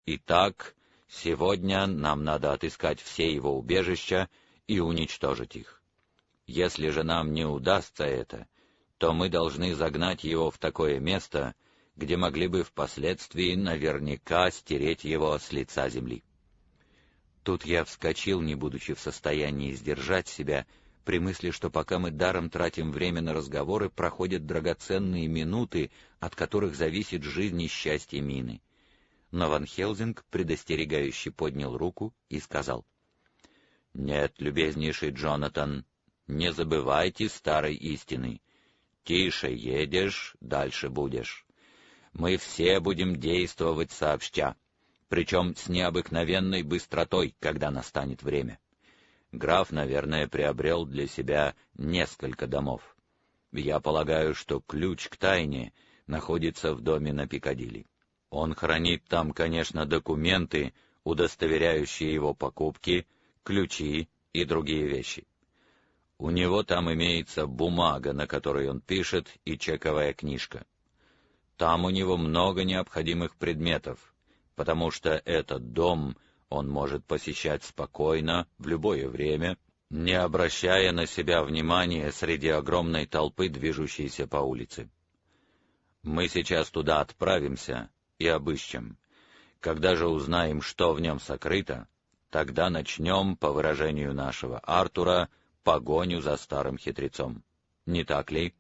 Итак, сегодня нам надо отыскать все его убежища и уничтожить их. Если же нам не удастся это, то мы должны загнать его в такое место, где могли бы впоследствии наверняка стереть его с лица земли». Тут я вскочил, не будучи в состоянии сдержать себя, при мысли, что пока мы даром тратим время на разговоры, проходят драгоценные минуты, от которых зависит жизнь и счастье Мины. Но Ван Хелсинг предостерегающе поднял руку и сказал: «Нет, любезнейший Джонатан, не забывайте старой истины. Тише едешь, дальше будешь. Мы все будем действовать сообща, причем с необыкновенной быстротой, когда настанет время. Граф, наверное, приобрел для себя несколько домов. Я полагаю, что ключ к тайне находится в доме на Пикадилли. Он хранит там, конечно, документы, удостоверяющие его покупки, ключи и другие вещи. У него там имеется бумага, на которой он пишет, и чековая книжка. Там у него много необходимых предметов, потому что этот дом он может посещать спокойно, в любое время, не обращая на себя внимания среди огромной толпы, движущейся по улице. Мы сейчас туда отправимся и обыщем. Когда же узнаем, что в нем сокрыто, тогда начнем, по выражению нашего Артура, погоню за старым хитрецом. Не так ли?»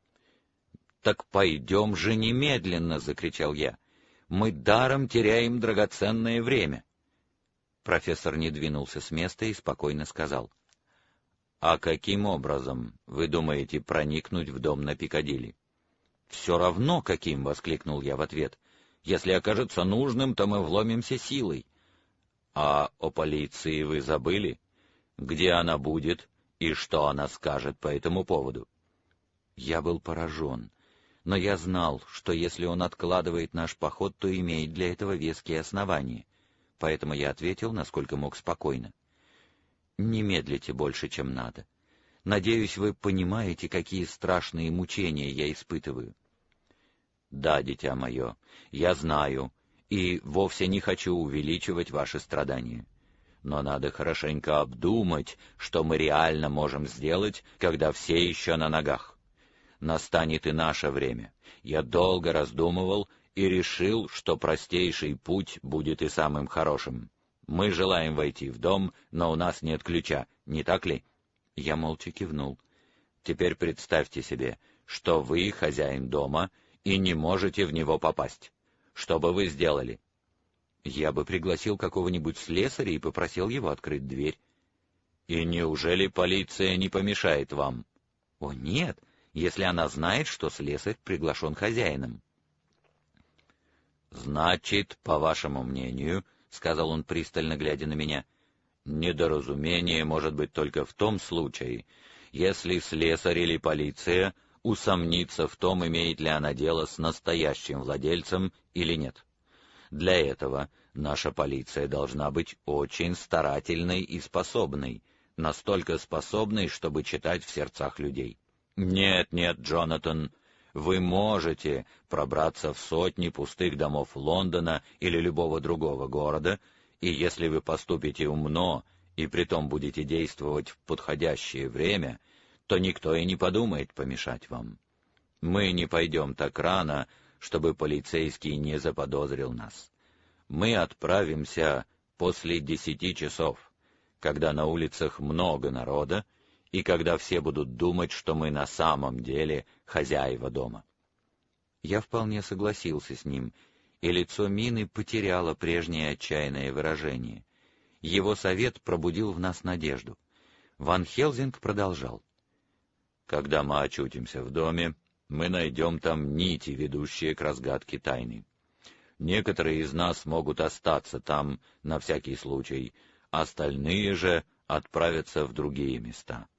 «Так пойдем же немедленно!» — закричал я. «Мы даром теряем драгоценное время!» Профессор не двинулся с места и спокойно сказал: «А каким образом вы думаете проникнуть в дом на Пикадилли?» «Все равно каким!» — воскликнул я в ответ. «Если окажется нужным, то мы вломимся силой». «А о полиции вы забыли? Где она будет и что она скажет по этому поводу?» Я был поражен, но я знал, что если он откладывает наш поход, то имеет для этого веские основания. Поэтому я ответил, насколько мог, спокойно: «Не медлите больше, чем надо. Надеюсь, вы понимаете, какие страшные мучения я испытываю». «Да, дитя мое, я знаю, и вовсе не хочу увеличивать ваши страдания. Но надо хорошенько обдумать, что мы реально можем сделать, когда все еще на ногах. Настанет и наше время. Я долго раздумывал и решил, что простейший путь будет и самым хорошим. Мы желаем войти в дом, но у нас нет ключа, не так ли?» Я молча кивнул. «Теперь представьте себе, что вы хозяин дома и не можете в него попасть. Что бы вы сделали?» «Я бы пригласил какого-нибудь слесаря и попросил его открыть дверь». «И неужели полиция не помешает вам?» «О, нет, если она знает, что слесарь приглашен хозяином». «Значит, по вашему мнению, — сказал он, пристально глядя на меня, — недоразумение может быть только в том случае, если слесарь или полиция усомнится в том, имеет ли она дело с настоящим владельцем или нет. Для этого наша полиция должна быть очень старательной и способной, настолько способной, чтобы читать в сердцах людей. Нет, нет, Джонатан, вы можете пробраться в сотни пустых домов Лондона или любого другого города, и если вы поступите умно и притом будете действовать в подходящее время, то никто и не подумает помешать вам. Мы не пойдем так рано, чтобы полицейский не заподозрил нас. Мы отправимся после 10 часов, когда на улицах много народа, и когда все будут думать, что мы на самом деле хозяева дома». Я вполне согласился с ним, и лицо Мины потеряло прежнее отчаянное выражение. Его совет пробудил в нас надежду. Ван Хелсинг продолжал: «Когда мы очутимся в доме, мы найдем там нити, ведущие к разгадке тайны. Некоторые из нас могут остаться там на всякий случай, остальные же отправятся в другие места.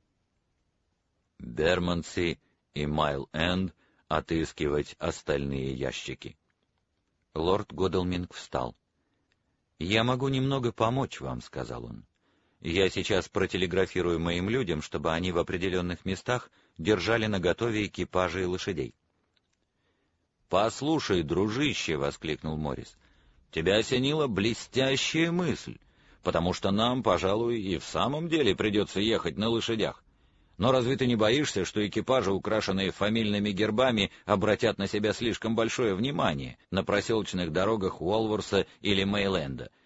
Бермонси и Майл-Энд отыскивать остальные ящики». Лорд Годалминг встал. «Я могу немного помочь вам», — сказал он. «Я сейчас протелеграфирую моим людям, чтобы они в определенных местах держали наготове экипажи и лошадей». «Послушай, дружище», — воскликнул Моррис, тебя осенила блестящая мысль, потому что нам, пожалуй, и в самом деле придется ехать на лошадях. Но разве ты не боишься, что экипажи, украшенные фамильными гербами, обратят на себя слишком большое внимание на проселочных дорогах Уолворса или Мейленда,